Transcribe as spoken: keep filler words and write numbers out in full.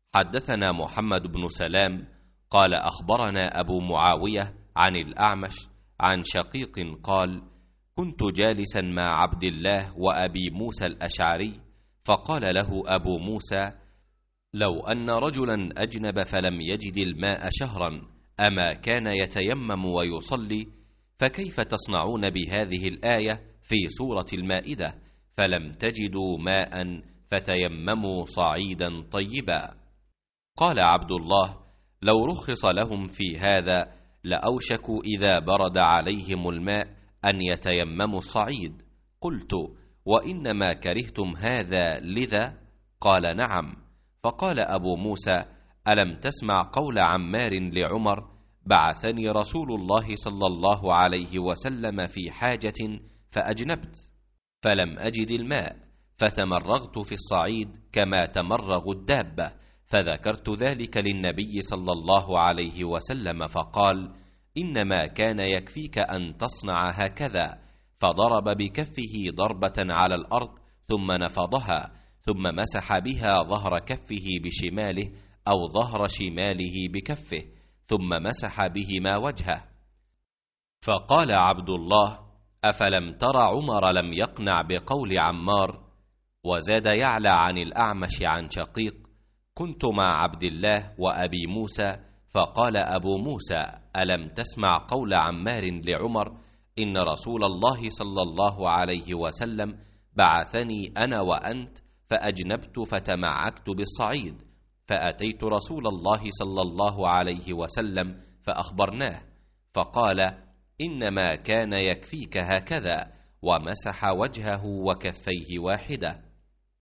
حدثنا محمد بن سلام قال أخبرنا أبو معاوية عن الأعمش عن شقيق قال: كنت جالسا مع عبد الله وأبي موسى الأشعري، فقال له أبو موسى: لو أن رجلا أجنب فلم يجد الماء شهرا أما كان يتيمم ويصلي؟ فكيف تصنعون بهذه الآية في سورة المائدة: فلم تجدوا ماء فتيمموا صعيدا طيبا؟ قال عبد الله: لو رخص لهم في هذا لأوشكوا إذا برد عليهم الماء أن يتيمموا الصعيد. قلت: وإنما كرهتم هذا لذا؟ قال: نعم. فقال أبو موسى: ألم تسمع قول عمار لعمر: بعثني رسول الله صلى الله عليه وسلم في حاجة فأجنبت فلم أجد الماء فتمرغت في الصعيد كما تمرغ الدابة، فذكرت ذلك للنبي صلى الله عليه وسلم فقال: إنما كان يكفيك أن تصنع هكذا، فضرب بكفه ضربة على الأرض ثم نفضها، ثم مسح بها ظهر كفه بشماله أو ظهر شماله بكفه، ثم مسح بهما وجهه. فقال عبد الله: أفلم تر عمر لم يقنع بقول عمار؟ وزاد يعلى عن الأعمش عن شقيق: كنت مع عبد الله وأبي موسى، فقال أبو موسى: ألم تسمع قول عمار لعمر: إن رسول الله صلى الله عليه وسلم بعثني أنا وأنت فأجنبت فتمعكت بالصعيد، فأتيت رسول الله صلى الله عليه وسلم فأخبرناه، فقال: إنما كان يكفيك هكذا، ومسح وجهه وكفيه واحدة.